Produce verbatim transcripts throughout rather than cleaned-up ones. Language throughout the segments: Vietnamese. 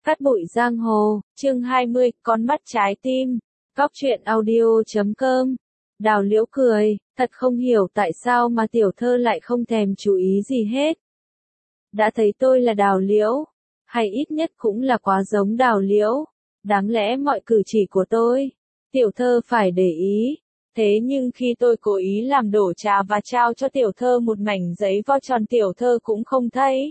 Cát bụi giang hồ, chương hai mươi, con mắt trái tim. Cóc truyện audio chấm com. Đào Liễu cười, thật không hiểu tại sao mà tiểu thơ lại không thèm chú ý gì hết. Đã thấy tôi là Đào Liễu, hay ít nhất cũng là quá giống Đào Liễu. Đáng lẽ mọi cử chỉ của tôi, tiểu thơ phải để ý. Thế nhưng khi tôi cố ý làm đổ trà và trao cho tiểu thơ một mảnh giấy vo tròn, tiểu thơ cũng không thấy.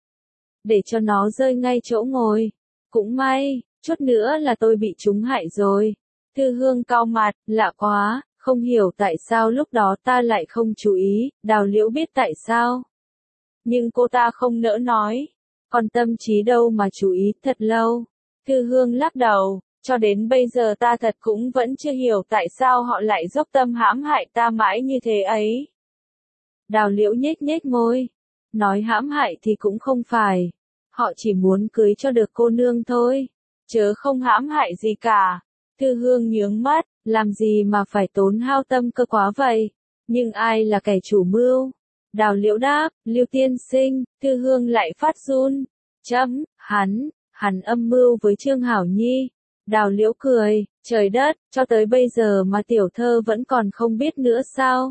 Để cho nó rơi ngay chỗ ngồi. Cũng may, chút nữa là tôi bị trúng hại rồi. Thư Hương cau mặt, lạ quá, không hiểu tại sao lúc đó ta lại không chú ý. Đào Liễu biết tại sao. Nhưng cô ta không nỡ nói. Còn tâm trí đâu mà chú ý thật lâu. Thư Hương lắc đầu, cho đến bây giờ ta thật cũng vẫn chưa hiểu tại sao họ lại dốc tâm hãm hại ta mãi như thế ấy. Đào Liễu nhếch nhếch môi. Nói hãm hại thì cũng không phải. Họ chỉ muốn cưới cho được cô nương thôi, chớ không hãm hại gì cả. Thư Hương nhướng mắt, làm gì mà phải tốn hao tâm cơ quá vậy? Nhưng ai là kẻ chủ mưu? Đào Liễu đáp, Lưu tiên sinh. Thư Hương lại phát run. Chấm, hắn, hắn âm mưu với Trương Hảo Nhi. Đào Liễu cười, trời đất, cho tới bây giờ mà tiểu thơ vẫn còn không biết nữa sao?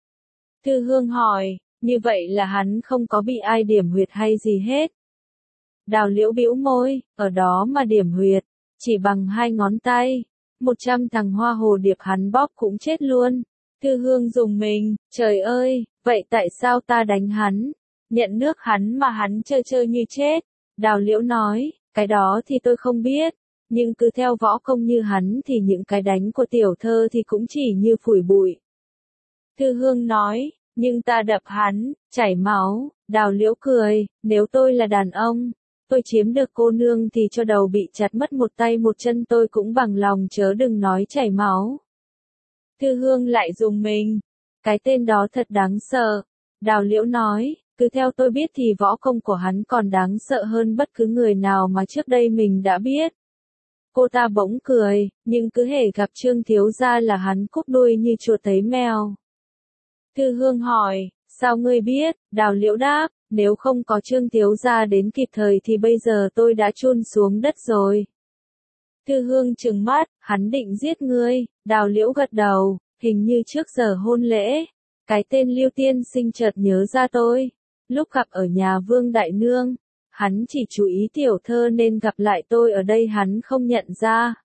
Thư Hương hỏi, như vậy là hắn không có bị ai điểm huyệt hay gì hết? Đào Liễu bĩu môi, ở đó mà điểm huyệt, chỉ bằng hai ngón tay, một trăm thằng hoa hồ điệp hắn bóp cũng chết luôn. Thư Hương dùng mình, trời ơi, vậy tại sao ta đánh hắn, nhận nước hắn mà hắn chơi chơi như chết? Đào Liễu nói, cái đó thì tôi không biết, nhưng cứ theo võ công như hắn thì những cái đánh của tiểu thơ thì cũng chỉ như phủi bụi. Thư Hương nói, nhưng ta đập hắn, chảy máu. Đào Liễu cười, nếu tôi là đàn ông, tôi chiếm được cô nương thì cho đầu bị chặt mất một tay một chân tôi cũng bằng lòng, chớ đừng nói chảy máu. Thư Hương lại dùng mình. Cái tên đó thật đáng sợ. Đào Liễu nói, cứ theo tôi biết thì võ công của hắn còn đáng sợ hơn bất cứ người nào mà trước đây mình đã biết. Cô ta bỗng cười, nhưng cứ hễ gặp Trương thiếu gia là hắn cúp đuôi như chuột thấy mèo. Thư Hương hỏi, sao ngươi biết? Đào Liễu đáp, nếu không có Trương thiếu gia đến kịp thời thì bây giờ tôi đã chôn xuống đất rồi. Thư Hương trừng mắt, hắn định giết ngươi. Đào Liễu gật đầu, hình như trước giờ hôn lễ. Cái tên Lưu tiên sinh chợt nhớ ra tôi. Lúc gặp ở nhà Vương Đại Nương, hắn chỉ chú ý tiểu thơ nên gặp lại tôi ở đây hắn không nhận ra.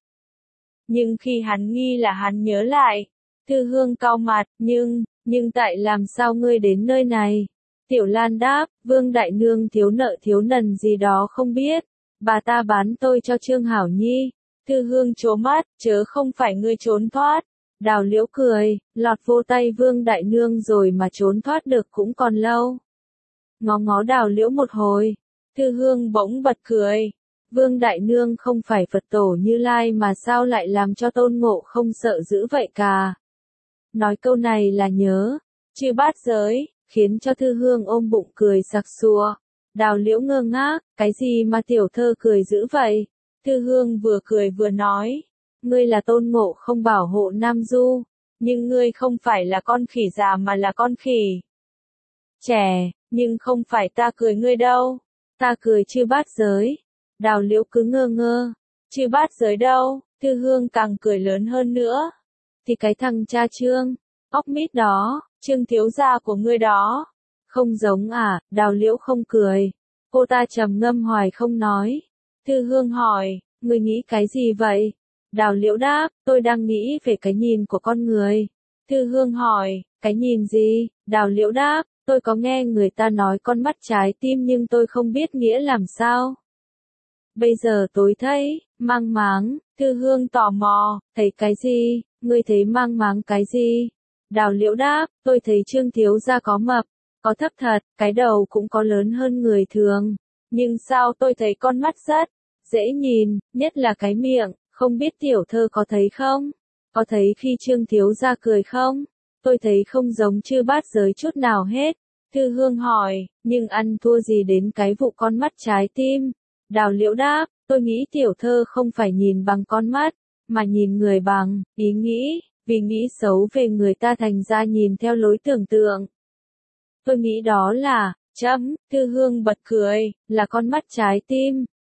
Nhưng khi hắn nghi là hắn nhớ lại. Thư Hương cau mặt, nhưng, nhưng tại làm sao ngươi đến nơi này? Tiểu Lan đáp, Vương Đại Nương thiếu nợ thiếu nần gì đó không biết. Bà ta bán tôi cho Trương Hảo Nhi. Thư Hương trố mắt, chớ không phải ngươi trốn thoát. Đào Liễu cười, lọt vô tay Vương Đại Nương rồi mà trốn thoát được cũng còn lâu. Ngó ngó Đào Liễu một hồi. Thư Hương bỗng bật cười. Vương Đại Nương không phải Phật tổ Như Lai mà sao lại làm cho Tôn Ngộ không sợ dữ vậy cả? Nói câu này là nhớ, chư bát giới, khiến cho Thư Hương ôm bụng cười sặc sụa. Đào Liễu ngơ ngác, cái gì mà tiểu thơ cười dữ vậy? Thư Hương vừa cười vừa nói, ngươi là Tôn Ngộ không bảo hộ Nam Du, nhưng ngươi không phải là con khỉ già mà là con khỉ trẻ, nhưng không phải ta cười ngươi đâu, ta cười chư bát giới. Đào Liễu cứ ngơ ngơ, chư bát giới đâu? Thư Hương càng cười lớn hơn nữa. Thì cái thằng cha Trương, óc mít đó, Trương thiếu gia của ngươi đó. Không giống à? Đào Liễu không cười. Cô ta trầm ngâm hoài không nói. Thư Hương hỏi, ngươi nghĩ cái gì vậy? Đào Liễu đáp, tôi đang nghĩ về cái nhìn của con người. Thư Hương hỏi, cái nhìn gì? Đào Liễu đáp, tôi có nghe người ta nói con mắt trái tim nhưng tôi không biết nghĩa làm sao. Bây giờ tôi thấy, mang máng. Thư Hương tò mò, thấy cái gì? Ngươi thấy mang máng cái gì? Đào Liễu đáp, tôi thấy Trương thiếu gia có mập, có thấp thật, cái đầu cũng có lớn hơn người thường. Nhưng sao tôi thấy con mắt rất dễ nhìn, nhất là cái miệng, không biết tiểu thơ có thấy không? Có thấy khi Trương thiếu gia cười không? Tôi thấy không giống chư bát giới chút nào hết. Thư Hương hỏi, nhưng ăn thua gì đến cái vụ con mắt trái tim? Đào Liễu đáp, tôi nghĩ tiểu thơ không phải nhìn bằng con mắt, mà nhìn người bằng ý nghĩ, vì nghĩ xấu về người ta thành ra nhìn theo lối tưởng tượng. Tôi nghĩ đó là, chấm, Thư Hương bật cười, là con mắt trái tim.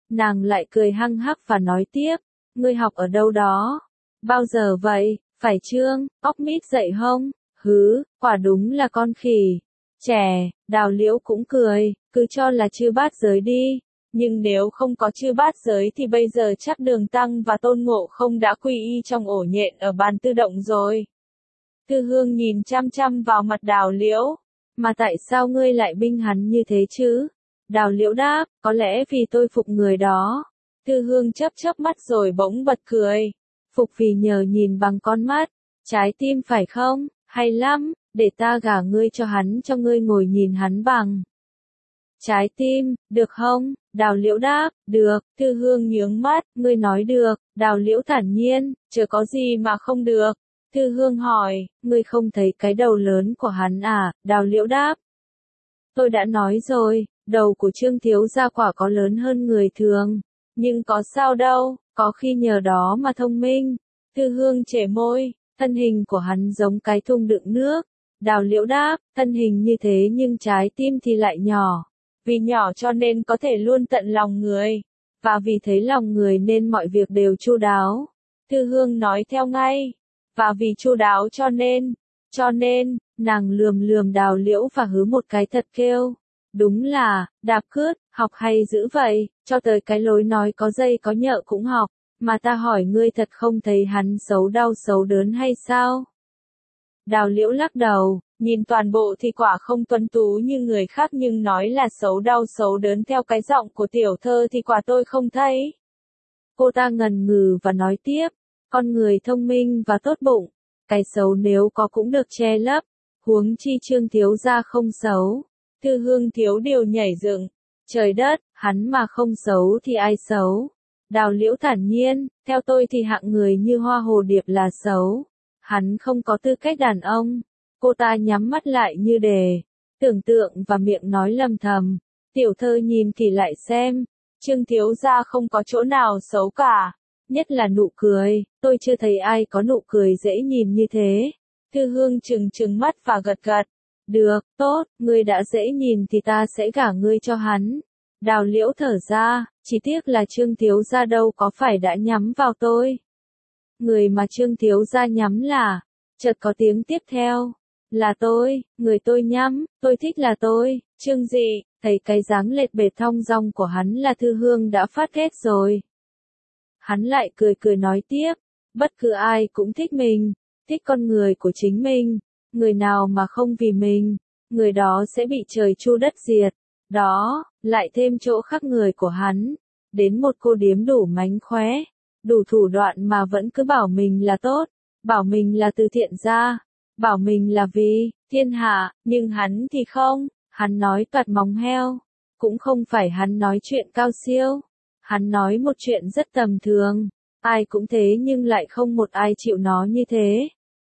Nàng lại cười hăng hắc và nói tiếp, ngươi học ở đâu đó? Bao giờ vậy? Phải Trương, óc mít dậy hông? Hứ, quả đúng là con khỉ. Trẻ, Đào Liễu cũng cười, cứ cho là chư bát giới đi. Nhưng nếu không có chư bát giới thì bây giờ chắc Đường Tăng và Tôn Ngộ Không đã quy y trong ổ nhện ở bàn tự động rồi. Thư Hương nhìn chăm chăm vào mặt Đào Liễu. Mà tại sao ngươi lại binh hắn như thế chứ? Đào Liễu đáp, có lẽ vì tôi phục người đó. Thư Hương chớp chớp mắt rồi bỗng bật cười. Phục vì nhờ nhìn bằng con mắt, trái tim phải không? Hay lắm, để ta gả ngươi cho hắn cho ngươi ngồi nhìn hắn bằng trái tim, được không? Đào Liễu đáp, được. Thư Hương nhướng mắt, ngươi nói được. Đào Liễu thản nhiên, chớ có gì mà không được. Thư Hương hỏi, ngươi không thấy cái đầu lớn của hắn à? Đào Liễu đáp, tôi đã nói rồi, đầu của Trương thiếu gia quả có lớn hơn người thường. Nhưng có sao đâu, có khi nhờ đó mà thông minh. Thư Hương chẻ môi, thân hình của hắn giống cái thùng đựng nước. Đào Liễu đáp, thân hình như thế nhưng trái tim thì lại nhỏ. Vì nhỏ cho nên có thể luôn tận lòng người. Và vì thấy lòng người nên mọi việc đều chu đáo. Thư Hương nói theo ngay. Và vì chu đáo cho nên, cho nên, nàng lườm lườm Đào Liễu và hứ một cái thật kêu. Đúng là, đạp cướt, học hay dữ vậy, cho tới cái lối nói có dây có nhợ cũng học. Mà ta hỏi ngươi thật không thấy hắn xấu đau xấu đớn hay sao? Đào Liễu lắc đầu, nhìn toàn bộ thì quả không tuấn tú như người khác nhưng nói là xấu đau xấu đớn theo cái giọng của tiểu thơ thì quả tôi không thấy. Cô ta ngần ngừ và nói tiếp, con người thông minh và tốt bụng, cái xấu nếu có cũng được che lấp, huống chi Trương thiếu gia không xấu. Thư Hương thiếu điều nhảy dựng, trời đất, hắn mà không xấu thì ai xấu? Đào Liễu thản nhiên, theo tôi thì hạng người như Hoa Hồ Điệp là xấu. Hắn không có tư cách đàn ông. Cô ta nhắm mắt lại như để tưởng tượng và miệng nói lầm thầm. Tiểu thơ nhìn kỹ lại xem, Trương thiếu gia không có chỗ nào xấu cả. Nhất là nụ cười, tôi chưa thấy ai có nụ cười dễ nhìn như thế. Thư Hương trừng trừng mắt và gật gật. Được, tốt, ngươi đã dễ nhìn thì ta sẽ gả ngươi cho hắn. Đào Liễu thở ra, chỉ tiếc là Trương thiếu gia đâu có phải đã nhắm vào tôi. Người mà Trương thiếu gia nhắm là, chợt có tiếng tiếp theo, là tôi, người tôi nhắm, tôi thích là tôi. Trương Dị, thấy cái dáng lệch bệt thong dong của hắn là Thư Hương đã phát ghét rồi. Hắn lại cười cười nói tiếp, bất cứ ai cũng thích mình, thích con người của chính mình, người nào mà không vì mình, người đó sẽ bị trời chu đất diệt. Đó, lại thêm chỗ khác người của hắn, đến một cô điếm đủ mánh khóe, đủ thủ đoạn mà vẫn cứ bảo mình là tốt, bảo mình là từ thiện gia, bảo mình là vì thiên hạ, nhưng hắn thì không, hắn nói toạt móng heo, cũng không phải hắn nói chuyện cao siêu, hắn nói một chuyện rất tầm thường, ai cũng thế nhưng lại không một ai chịu nói như thế.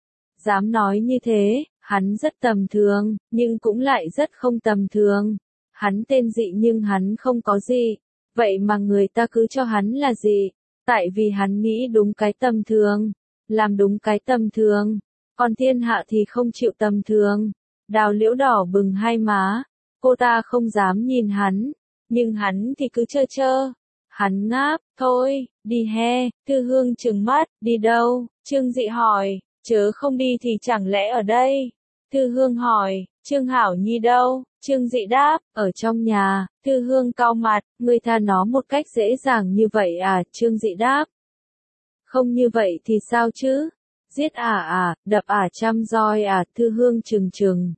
Dám nói như thế, hắn rất tầm thường, nhưng cũng lại rất không tầm thường. Hắn tên Dị nhưng hắn không có gì, vậy mà người ta cứ cho hắn là gì? Tại vì hắn nghĩ đúng cái tầm thường, làm đúng cái tầm thường, còn thiên hạ thì không chịu tầm thường. Đào Liễu đỏ bừng hai má, cô ta không dám nhìn hắn, nhưng hắn thì cứ chơ chơ. Hắn ngáp, thôi, đi he. Thư Hương trừng mắt, đi đâu? Trương Dị hỏi, chớ không đi thì chẳng lẽ ở đây? Thư Hương hỏi, Trương Hảo Nhi đâu? Trương Dị đáp, ở trong nhà. Thư Hương cau mặt, ngươi tha nó một cách dễ dàng như vậy à? Trương Dị đáp, không như vậy thì sao chứ? Giết à à, đập à, chăm roi à? Thư Hương trừng trừng.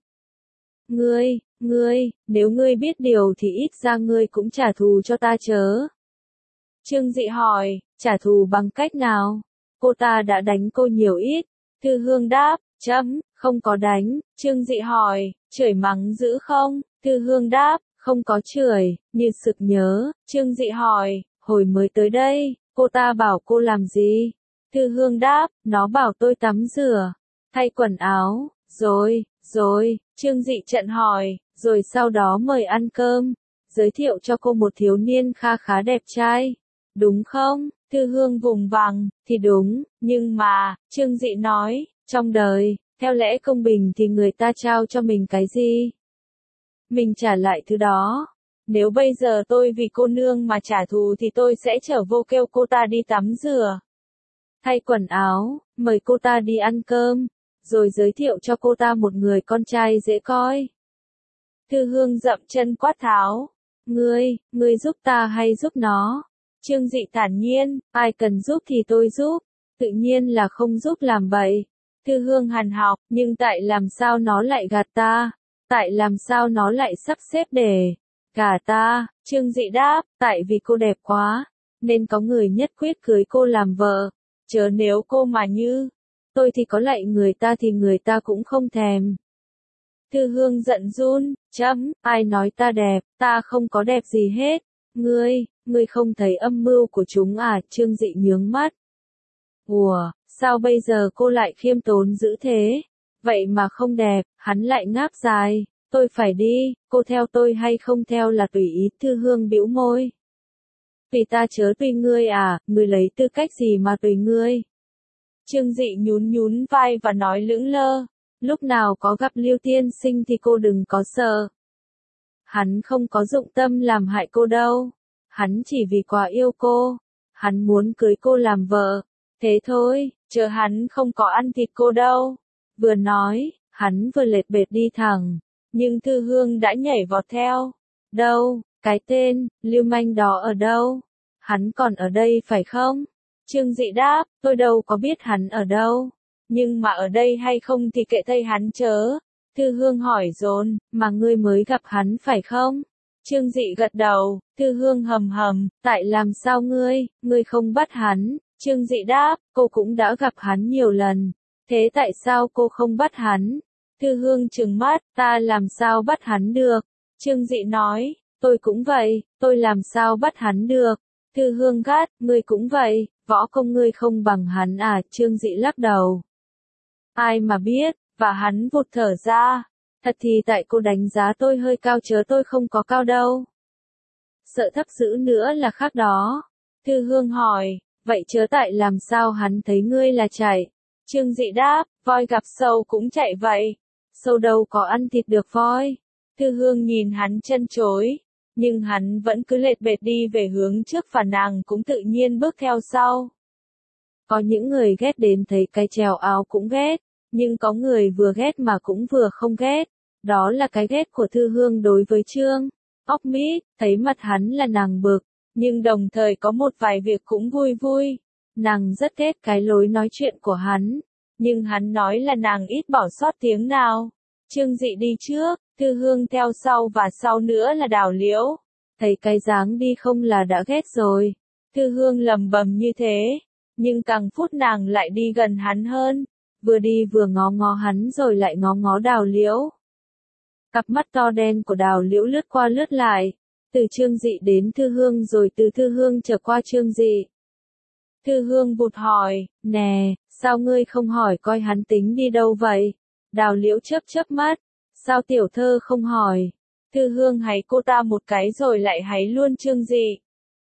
Ngươi, ngươi, nếu ngươi biết điều thì ít ra ngươi cũng trả thù cho ta chớ. Trương Dị hỏi, trả thù bằng cách nào? Cô ta đã đánh cô nhiều ít. Thư Hương đáp, chấm, không có đánh. Trương Dị hỏi, chửi mắng dữ không? Thư Hương đáp, không có chửi, như sực nhớ. Trương Dị hỏi, hồi mới tới đây, cô ta bảo cô làm gì? Thư Hương đáp, nó bảo tôi tắm rửa, thay quần áo, rồi, rồi. Trương Dị trận hỏi, rồi sau đó mời ăn cơm, giới thiệu cho cô một thiếu niên kha khá đẹp trai. Đúng không? Thư Hương vùng vằng, thì đúng, nhưng mà, Trương Dị nói, trong đời, theo lẽ công bình thì người ta trao cho mình cái gì? Mình trả lại thứ đó. Nếu bây giờ tôi vì cô nương mà trả thù thì tôi sẽ trở vô kêu cô ta đi tắm rửa, thay quần áo, mời cô ta đi ăn cơm, rồi giới thiệu cho cô ta một người con trai dễ coi. Thư Hương dậm chân quát tháo. Ngươi, ngươi giúp ta hay giúp nó? Trương Dị thản nhiên, ai cần giúp thì tôi giúp, tự nhiên là không giúp làm bậy. Thư Hương hằn học, nhưng tại làm sao nó lại gạt ta? Tại làm sao nó lại sắp xếp để gả ta? Trương Dị đáp, tại vì cô đẹp quá, nên có người nhất quyết cưới cô làm vợ. Chớ nếu cô mà như tôi thì có lạy người ta thì người ta cũng không thèm. Thư Hương giận run, chấm, ai nói ta đẹp, ta không có đẹp gì hết. Ngươi, ngươi không thấy âm mưu của chúng à? Trương Dị nhướng mắt. Ủa, sao bây giờ cô lại khiêm tốn dữ thế? Vậy mà không đẹp, hắn lại ngáp dài. Tôi phải đi, cô theo tôi hay không theo là tùy ý. Thư Hương bĩu môi. Tùy ta chớ tùy ngươi à, ngươi lấy tư cách gì mà tùy ngươi? Trương Dị nhún nhún vai và nói lững lơ. Lúc nào có gặp Lưu Tiên Sinh thì cô đừng có sợ. Hắn không có dụng tâm làm hại cô đâu. Hắn chỉ vì quá yêu cô. Hắn muốn cưới cô làm vợ. Thế thôi, chờ hắn không có ăn thịt cô đâu. Vừa nói, hắn vừa lệt bệt đi thẳng. Nhưng Thư Hương đã nhảy vọt theo. Đâu, cái tên, lưu manh đó ở đâu? Hắn còn ở đây phải không? Trương Dị đáp, tôi đâu có biết hắn ở đâu. Nhưng mà ở đây hay không thì kệ thay hắn chớ. Thư Hương hỏi dồn, mà ngươi mới gặp hắn phải không? Trương Dị gật đầu, Thư Hương hầm hầm, tại làm sao ngươi, ngươi không bắt hắn? Trương Dị đáp, cô cũng đã gặp hắn nhiều lần. Thế tại sao cô không bắt hắn? Thư Hương trừng mắt, ta làm sao bắt hắn được? Trương Dị nói, tôi cũng vậy, tôi làm sao bắt hắn được? Thư Hương gắt, ngươi cũng vậy, võ công ngươi không bằng hắn à? Trương Dị lắc đầu. Ai mà biết, và hắn vụt thở ra. Thật thì tại cô đánh giá tôi hơi cao chớ tôi không có cao đâu. Sợ thấp dữ nữa là khác đó. Thư Hương hỏi, vậy chớ tại làm sao hắn thấy ngươi là chạy? Trương Dị đáp, voi gặp sâu cũng chạy vậy. Sâu đâu có ăn thịt được voi. Thư Hương nhìn hắn chân chối. Nhưng hắn vẫn cứ lệt bệt đi về hướng trước và nàng cũng tự nhiên bước theo sau. Có những người ghét đến thấy cái trèo áo cũng ghét. Nhưng có người vừa ghét mà cũng vừa không ghét. Đó là cái ghét của Thư Hương đối với Trương Ốc Mỹ, thấy mặt hắn là nàng bực. Nhưng đồng thời có một vài việc cũng vui vui. Nàng rất ghét cái lối nói chuyện của hắn. Nhưng hắn nói là nàng ít bỏ sót tiếng nào. Trương Dị đi trước, Thư Hương theo sau và sau nữa là Đào Liễu. Thấy cái dáng đi không là đã ghét rồi. Thư Hương lầm bầm như thế. Nhưng càng phút nàng lại đi gần hắn hơn. Vừa đi vừa ngó ngó hắn rồi lại ngó ngó Đào Liễu. Cặp mắt to đen của Đào Liễu lướt qua lướt lại. Từ Trương Dị đến Thư Hương rồi từ Thư Hương trở qua Trương Dị. Thư Hương vụt hỏi, nè, sao ngươi không hỏi coi hắn tính đi đâu vậy? Đào Liễu chớp chớp mắt, sao tiểu thơ không hỏi? Thư Hương háy cô ta một cái rồi lại háy luôn Trương Dị.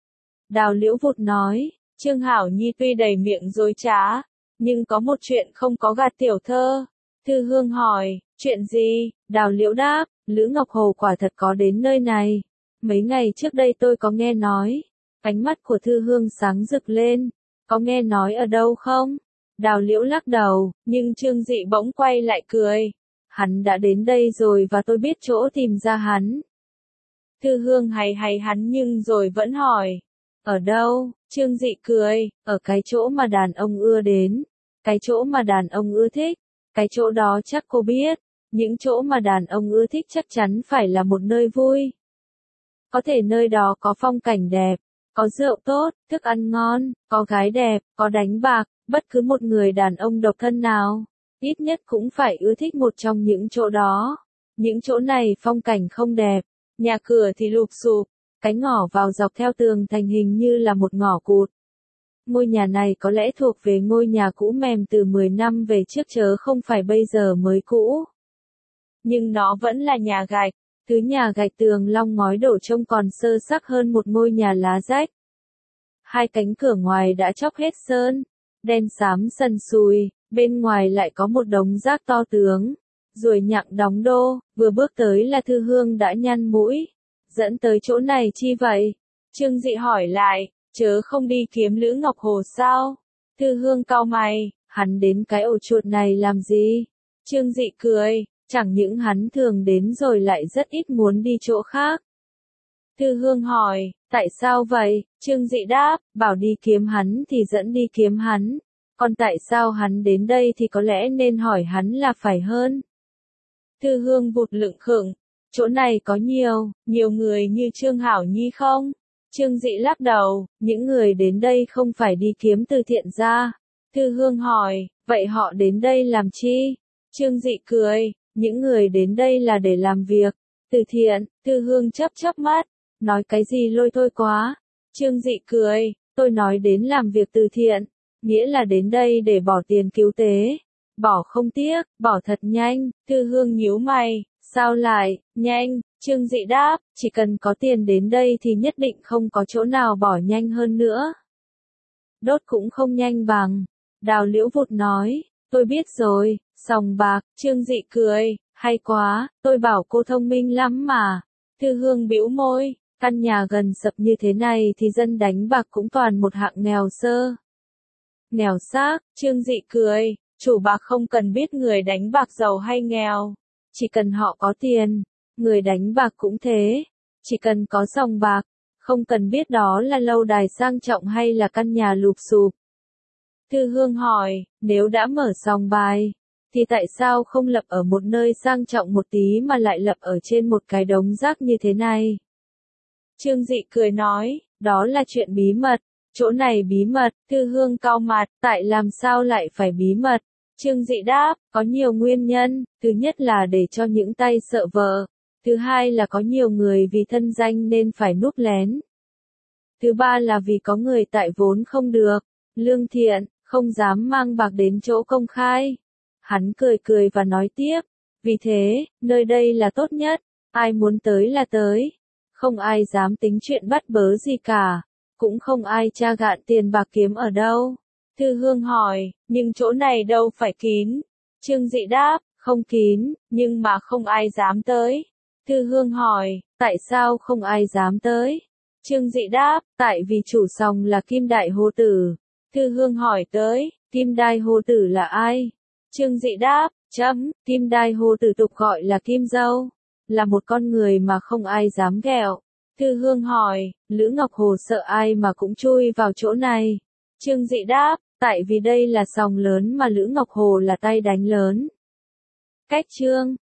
Đào Liễu vụt nói, Trương Hảo Nhi tuy đầy miệng dối trá, nhưng có một chuyện không có gạt tiểu thơ. Thư Hương hỏi, chuyện gì? Đào Liễu đáp, Lữ Ngọc Hồ quả thật có đến nơi này. Mấy ngày trước đây tôi có nghe nói. Ánh mắt của Thư Hương sáng rực lên. Có nghe nói ở đâu không? Đào Liễu lắc đầu, nhưng Trương Dị bỗng quay lại cười. Hắn đã đến đây rồi và tôi biết chỗ tìm ra hắn. Thư Hương hay hay hắn nhưng rồi vẫn hỏi. Ở đâu? Trương Dị cười, ở cái chỗ mà đàn ông ưa đến. Cái chỗ mà đàn ông ưa thích. Cái chỗ đó chắc cô biết. Những chỗ mà đàn ông ưa thích chắc chắn phải là một nơi vui. Có thể nơi đó có phong cảnh đẹp, có rượu tốt, thức ăn ngon, có gái đẹp, có đánh bạc, bất cứ một người đàn ông độc thân nào, ít nhất cũng phải ưa thích một trong những chỗ đó. Những chỗ này phong cảnh không đẹp, nhà cửa thì lụp xụp, cái ngõ vào dọc theo tường thành hình như là một ngõ cụt. Ngôi nhà này có lẽ thuộc về ngôi nhà cũ mềm từ mười năm về trước chớ không phải bây giờ mới cũ. Nhưng nó vẫn là nhà gạch. Thứ nhà gạch tường long ngói đổ trông còn sơ sắc hơn một ngôi nhà lá rách. Hai cánh cửa ngoài đã chóc hết sơn, đen xám sần sùi, bên ngoài lại có một đống rác to tướng, ruồi nhặng đóng đô, vừa bước tới là Thư Hương đã nhăn mũi, dẫn tới chỗ này chi vậy? Trương Dị hỏi lại, chớ không đi kiếm Lữ Ngọc Hồ sao? Thư Hương cau mày, hắn đến cái ổ chuột này làm gì? Trương Dị cười, chẳng những hắn thường đến rồi lại rất ít muốn đi chỗ khác. Thư Hương hỏi, tại sao vậy? Trương Dị đáp, bảo đi kiếm hắn thì dẫn đi kiếm hắn. Còn tại sao hắn đến đây thì có lẽ nên hỏi hắn là phải hơn. Thư Hương vụt lựng khựng, chỗ này có nhiều, nhiều người như Trương Hảo Nhi không? Trương Dị lắc đầu, những người đến đây không phải đi kiếm từ thiện ra. Thư Hương hỏi, vậy họ đến đây làm chi? Trương Dị cười, những người đến đây là để làm việc từ thiện. Thư Hương chớp chớp mắt, nói cái gì lôi thôi quá. Trương Dị cười, tôi nói đến làm việc từ thiện, nghĩa là đến đây để bỏ tiền cứu tế. Bỏ không tiếc, bỏ thật nhanh. Thư Hương nhíu mày, sao lại, nhanh? Trương Dị đáp, chỉ cần có tiền đến đây thì nhất định không có chỗ nào bỏ nhanh hơn nữa. Đốt cũng không nhanh bằng. Đào Liễu vụt nói, tôi biết rồi, sòng bạc. Trương Dị cười, hay quá, tôi bảo cô thông minh lắm mà. Thư Hương bĩu môi, căn nhà gần sập như thế này thì dân đánh bạc cũng toàn một hạng nghèo sơ. Nghèo xác. Trương Dị cười, chủ bạc không cần biết người đánh bạc giàu hay nghèo, chỉ cần họ có tiền. Người đánh bạc cũng thế, chỉ cần có sòng bạc, không cần biết đó là lâu đài sang trọng hay là căn nhà lụp xụp. Thư Hương hỏi, nếu đã mở sòng bài, thì tại sao không lập ở một nơi sang trọng một tí mà lại lập ở trên một cái đống rác như thế này? Trương Dị cười nói, đó là chuyện bí mật, chỗ này bí mật. Thư Hương cau mặt, tại làm sao lại phải bí mật? Trương Dị đáp, có nhiều nguyên nhân, thứ nhất là để cho những tay sợ vợ. Thứ hai là có nhiều người vì thân danh nên phải núp lén. Thứ ba là vì có người tại vốn không được, lương thiện, không dám mang bạc đến chỗ công khai. Hắn cười cười và nói tiếp, vì thế, nơi đây là tốt nhất, ai muốn tới là tới. Không ai dám tính chuyện bắt bớ gì cả, cũng không ai tra gạn tiền bạc kiếm ở đâu. Thư Hương hỏi, nhưng chỗ này đâu phải kín? Trương Dị đáp, không kín, nhưng mà không ai dám tới. Thư Hương hỏi, tại sao không ai dám tới? Trương Dị đáp, tại vì chủ sòng là Kim Đại Hồ Tử. Thư Hương hỏi tới, Kim Đại Hồ Tử là ai? Trương Dị đáp, chấm, Kim Đại Hồ Tử tục gọi là Kim Dâu, là một con người mà không ai dám ghẹo. Thư Hương hỏi, Lữ Ngọc Hồ sợ ai mà cũng chui vào chỗ này? Trương Dị đáp, tại vì đây là sòng lớn mà Lữ Ngọc Hồ là tay đánh lớn. Cách chương